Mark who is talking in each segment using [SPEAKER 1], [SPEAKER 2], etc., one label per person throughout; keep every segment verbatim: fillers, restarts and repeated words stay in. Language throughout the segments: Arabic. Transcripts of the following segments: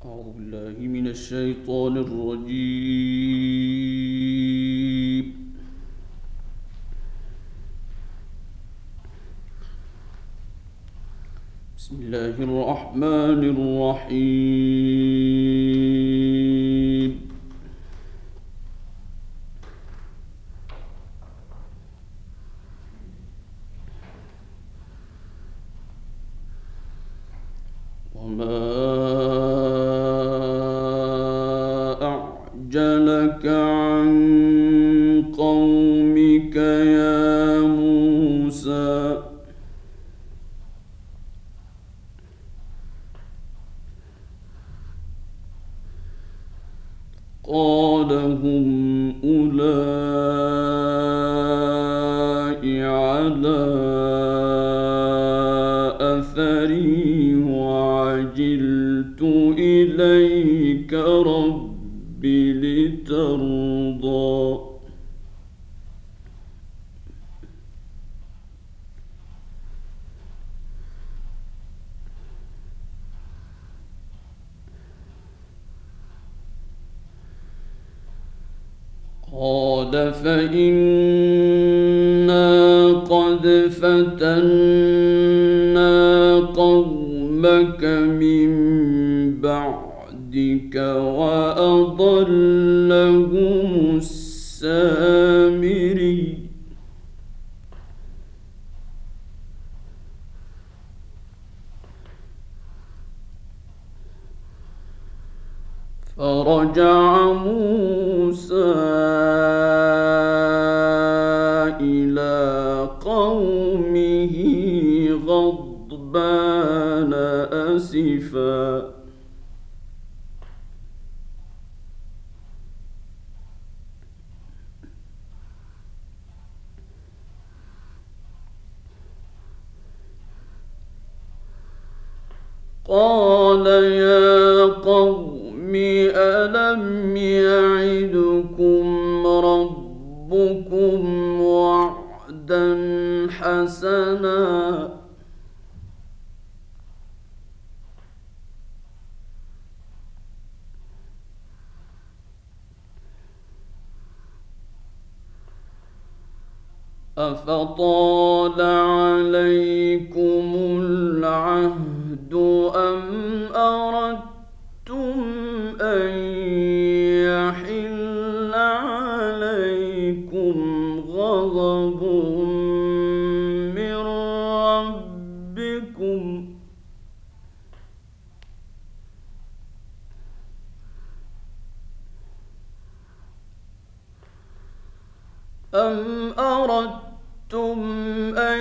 [SPEAKER 1] أعوذ بالله من الشيطان الرجيم. بسم الله الرحمن الرحيم. وما أعجلك عن قومك يا موسى. قال هم أولئك على أثري وعجلت إليك رب لترضى. قال فإنا قد فتنا قومك من بعدك وأضلهم السامري. فرجع موسى إلى قومه غضبان أسفا. قال يا قوم ألم يعدكم ربكم وعدا حسنا أفطال عليكم العهد أم أردتم أن يحل عليكم غضب من ربكم أم أردتم أن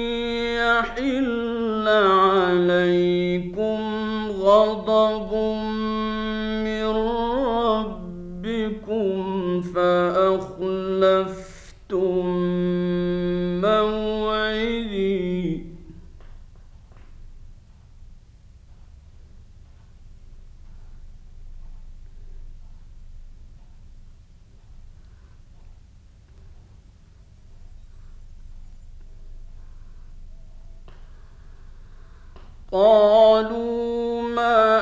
[SPEAKER 1] يحل عليكم غضب من ربكم فأخلفتم موعدي. قالوا ما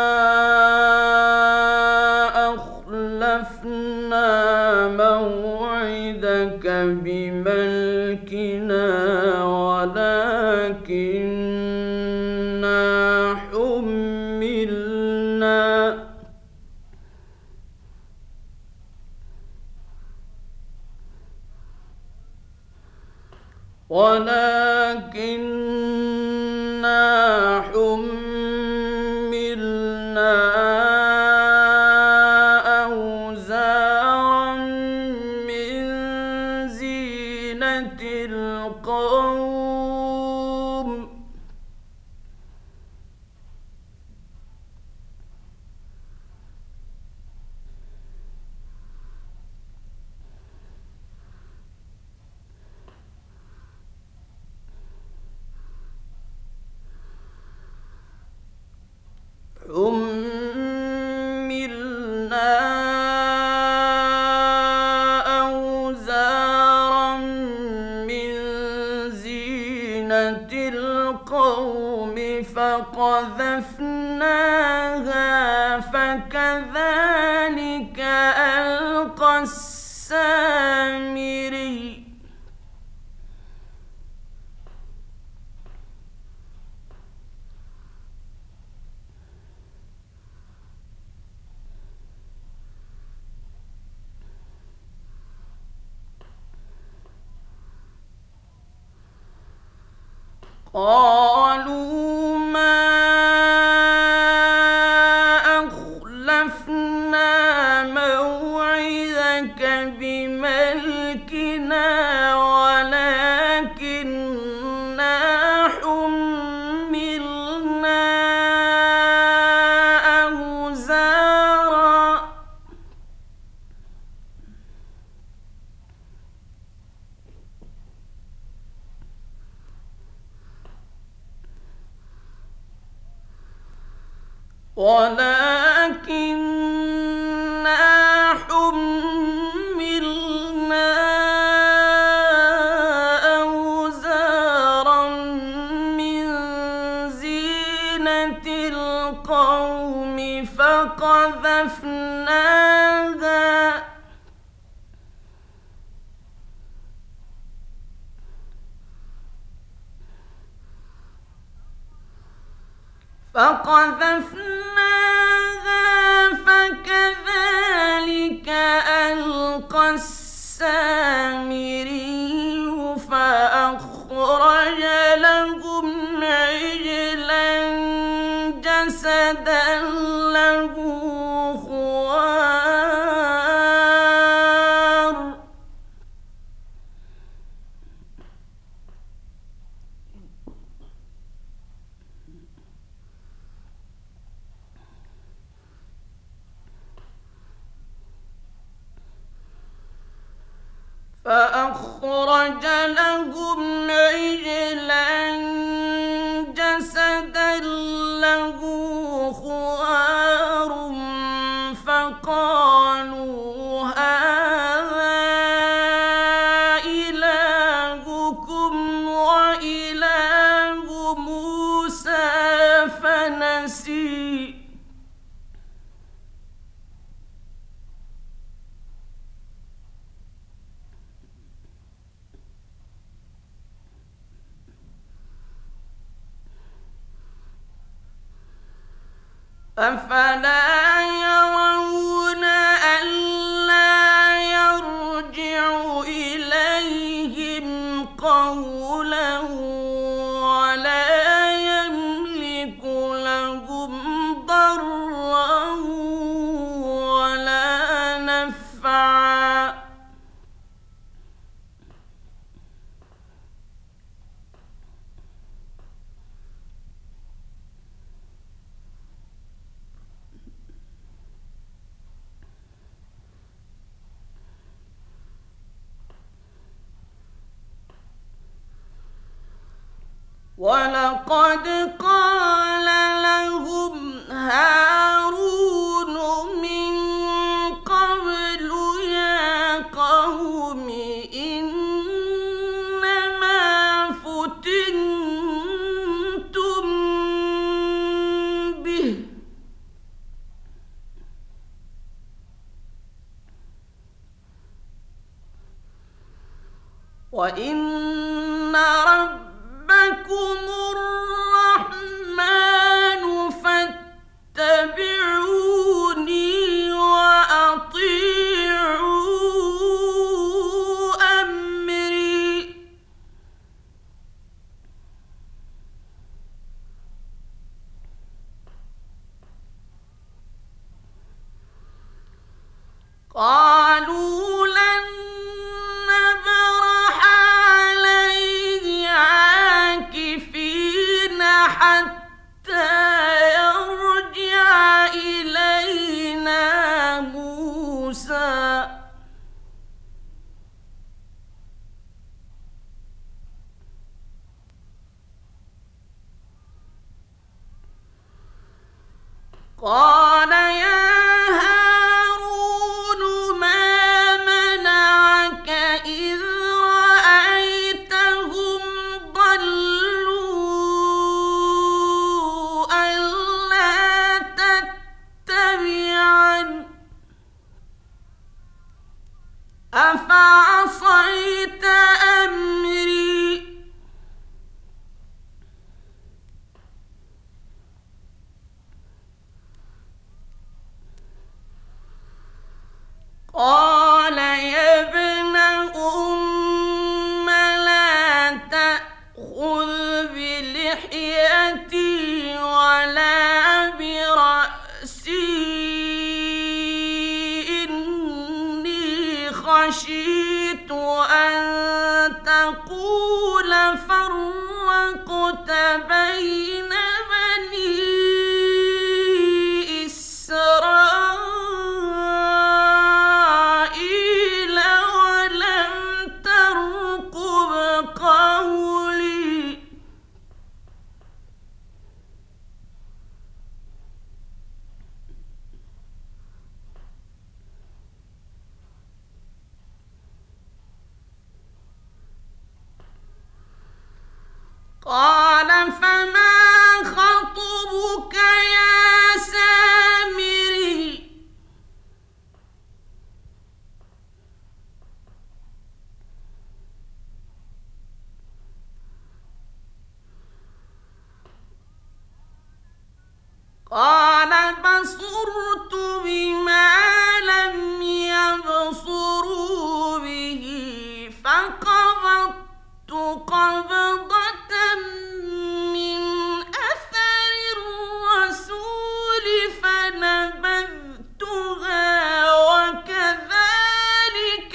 [SPEAKER 1] أخلفنا موعدك بملكنا ولكننا حملنا ولكننا حملنا أوزارا من زينة القوم فقذفناها فكذلك ألقى السامري. قالوا ما أخلفنا موعدك بملكنا ولكننا حملنا أوزارا ولكننا حملنا أوزارا من زينة القوم فقذفناها فقذفناها فكذلك ألقى السامري فأخرج لهم عجلا جسدا له خوار فأخرج لهم عجلا جسدا له خوار فقالوا هذا إلهكم وإله موسى فنسي. أفلا يرون ألا يرجع إليهم قولا ولا يملك لهم ضرا ولا نفعا. ولقد قال لهم هارون من قبل يا قوم إنما فتنتم به وإن رب ربكم الرحمن فاتبعوني وأطيعوا أمري. قالوا لن نبرح عليه عاكفين حتى يرجع إلينا موسى. قال يا هارون ما منعك إذ رأيتهم ضلوا قال يا ابن أم لا تأخذ بلحيتي ولا برأسي، إني خشيت أن تقول فرقت بين بني إسرائيل ولم ترقب قولي. قال فما خطبك يا سامري؟ قال بصرت بما لم يبصروا به فقبضت قبضة من أثر الرسول فنبذتها وكذلك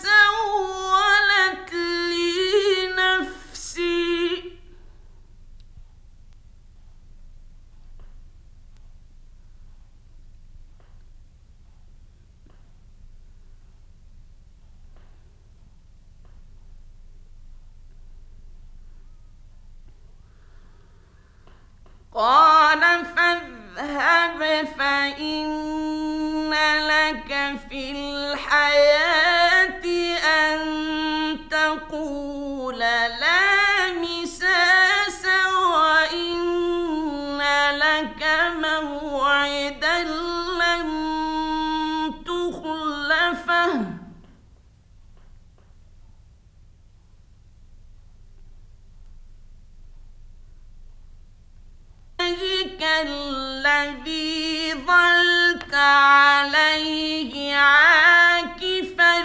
[SPEAKER 1] سولت لي نفسي. قال فاذهب فإن لك في الحياة أن تقول لا مساس وإن لك موعدا لن تخلفه الذي ظلت عليه عاكفا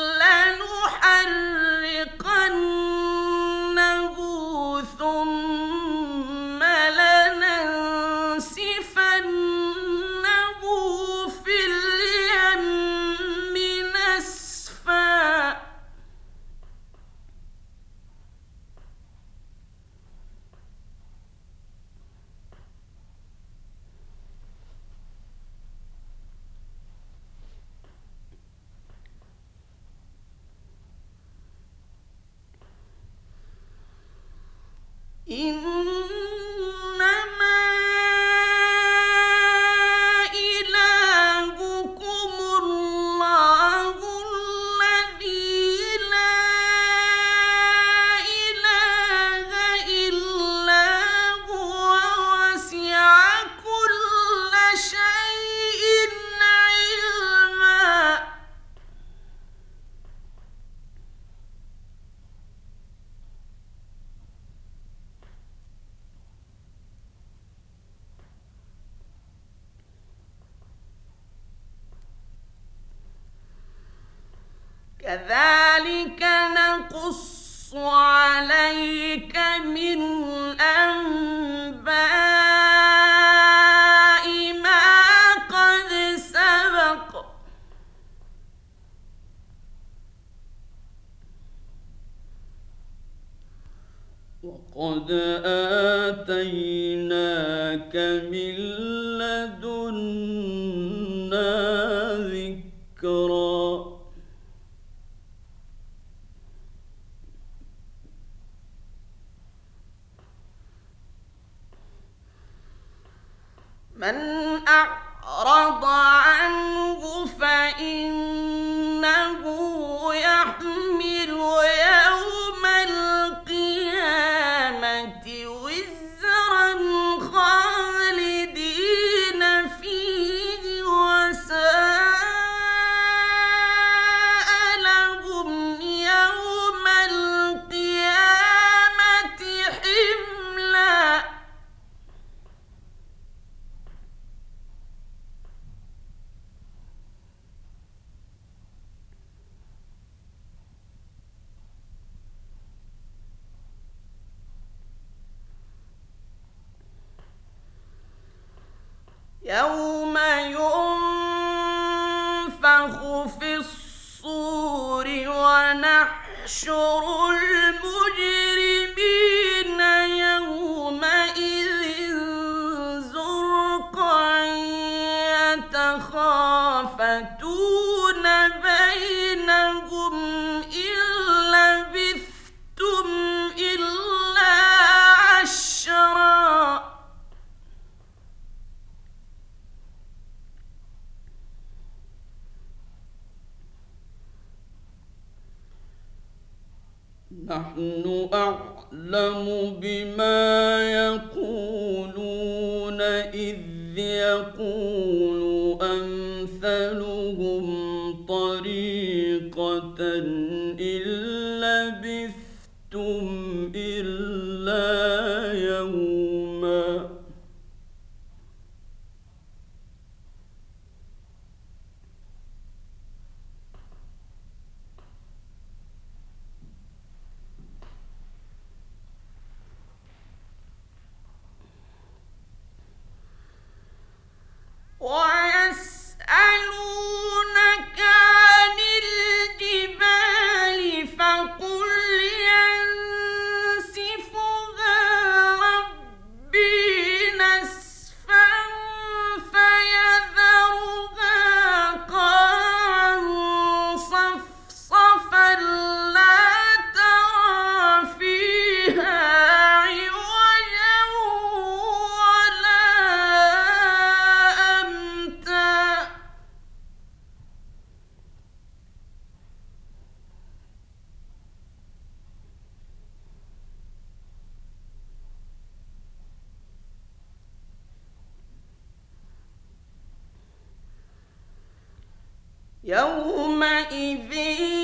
[SPEAKER 1] لنحرقنه ثم لننسفنه في اليم نسفا. إنما إلهكم الله الذي لا إله إلا هو وسع كل شيء علما. كذلك نقص عليك من أنباء ما قد سبق. وقد آتيناك من لدنا ذكرا. من أعرض عنه فإنه يحمل يوم القيامة وزرا خالدين فيه وساء لهم يوم القيامة حملا. يوم ينفخ في الصور ونحشر المجرمين يومئذ زرقا يتخافتون بينهم إن لبثتم إلا عشرا نحن أعلم بما يقولون إذ يقول أمثلهم طريقة إن لبثتم إلا يوما ويسألونك عن الجبال فقل ينسفها ربي نسفا فيذرها قاعا صفصفا لا ترى فيها عوجا ولا أمتا يومئذ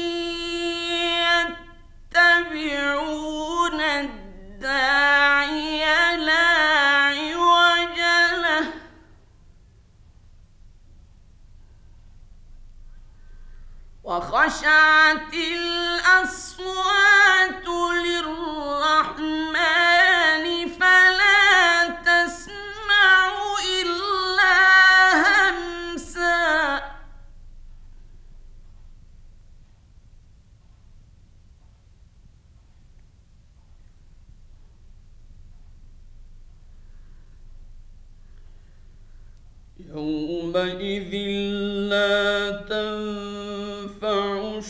[SPEAKER 1] يتبعون الداعي لا عوج له وخشعت الأصوات للرحمن فلا تسمع إلا همسا يومئذ لا تنفع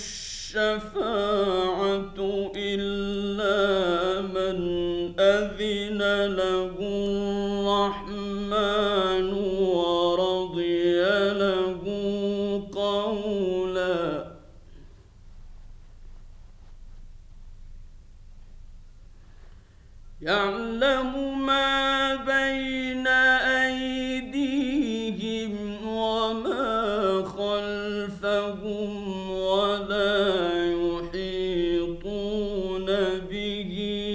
[SPEAKER 1] الشفاعة إلا من أذن له الرحمن ورضي له قولا يعلم ما بين أيديهم وما خلفهم ولا يحيطون به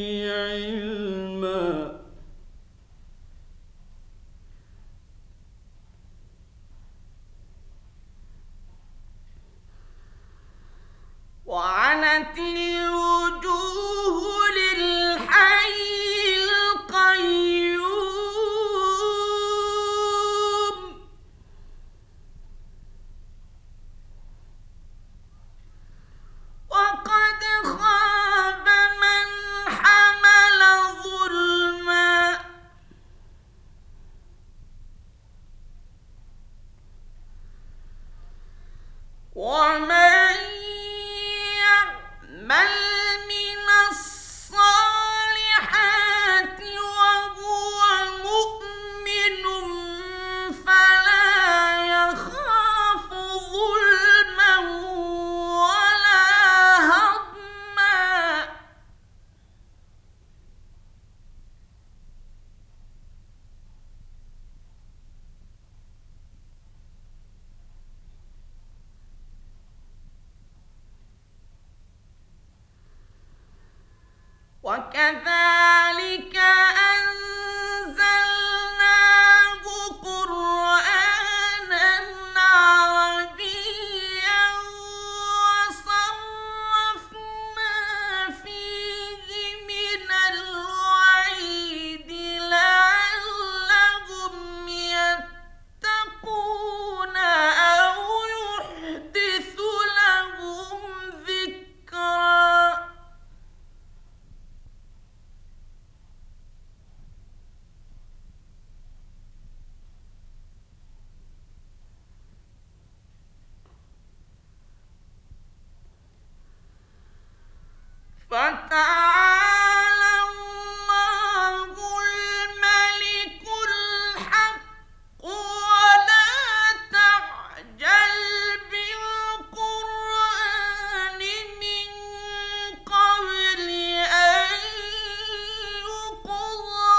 [SPEAKER 1] علما وعنت الوجوه للحي القيوم وقد خاب من حمل ظلما ومن يعمل من الصالحات وهو مؤمن فلا يخاف ظلما ولا هضما وكذلك أنزلناه قرآنا عربيا وصرفنا فيه من الوعيد لعلهم يتقون فتعالى الله الملك الحق ولا تعجل بالقرآن من قبل أن يقضى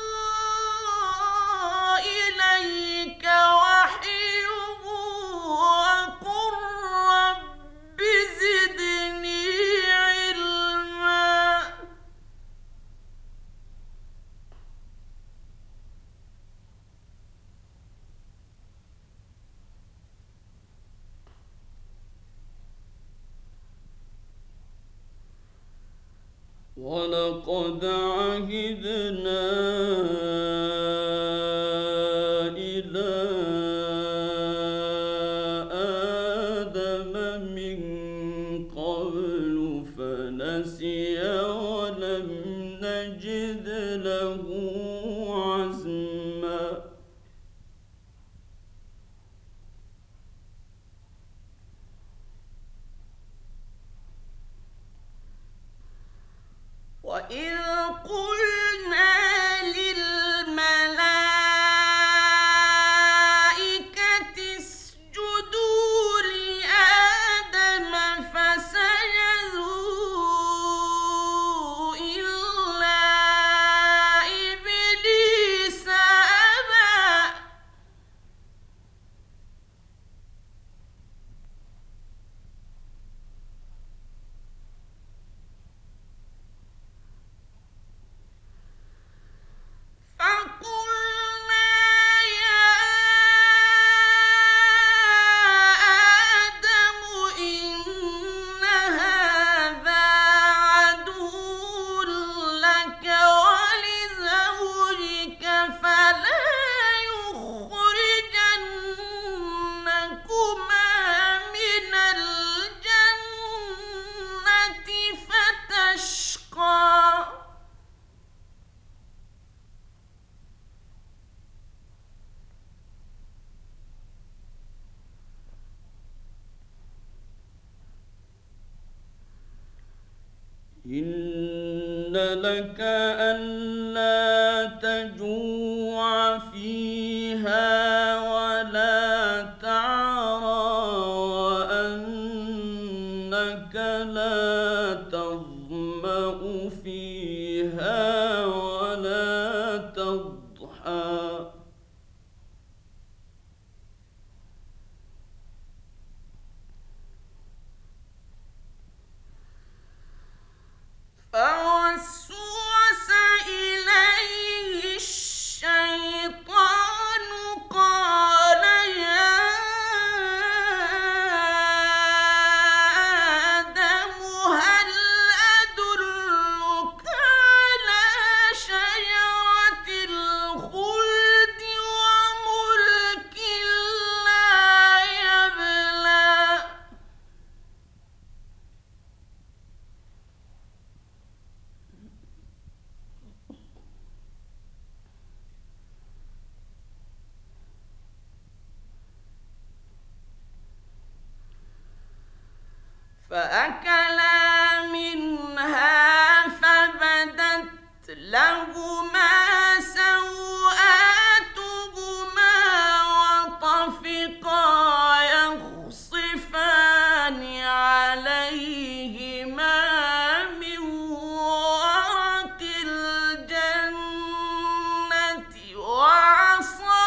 [SPEAKER 1] إليك وحيه وقل رب زدني علما. ولقد عهدنا إلى آدم من قبل فنسي ولم نجد له عزما. وإذ قلنا للملائكة اسجدوا لآدم فسجدوا إلا إبليس أبى. فقلنا يا آدم إن هذا عدو لك ولزوجك فلا يخرجنكما من الجنة فتشقى. إن لك ألا تجوع فيها ولا تعرى وأنك لا تظمأ فيها ولا تضحى. فوسوس إليه الشيطان قال يا آدم هل أدلك على شجرة الخلد وملك لا يبلى. فأكلا منها فبدت لهما سوآتهما وطفقا يخصفان عليهما من ورق الجنة وعصى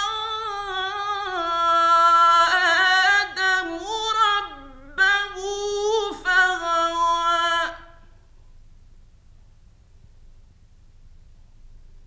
[SPEAKER 1] آدم ربه فغوى.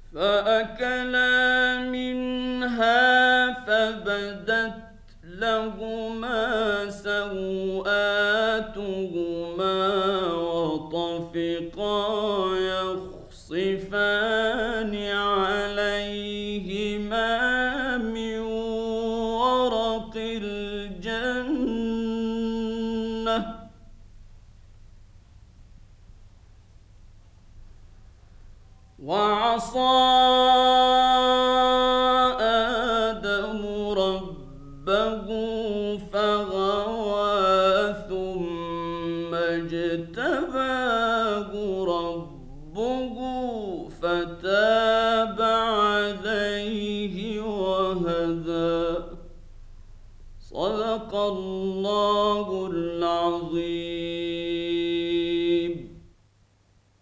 [SPEAKER 1] فأكلا منها فبدت لهما سوآتهما وطفقا يخصفان عليهما من ورق الجنة وعصى آدم ربه فغوى ثم اجتباه ربه فتاب عليه وهدى. صدق الله العظيم.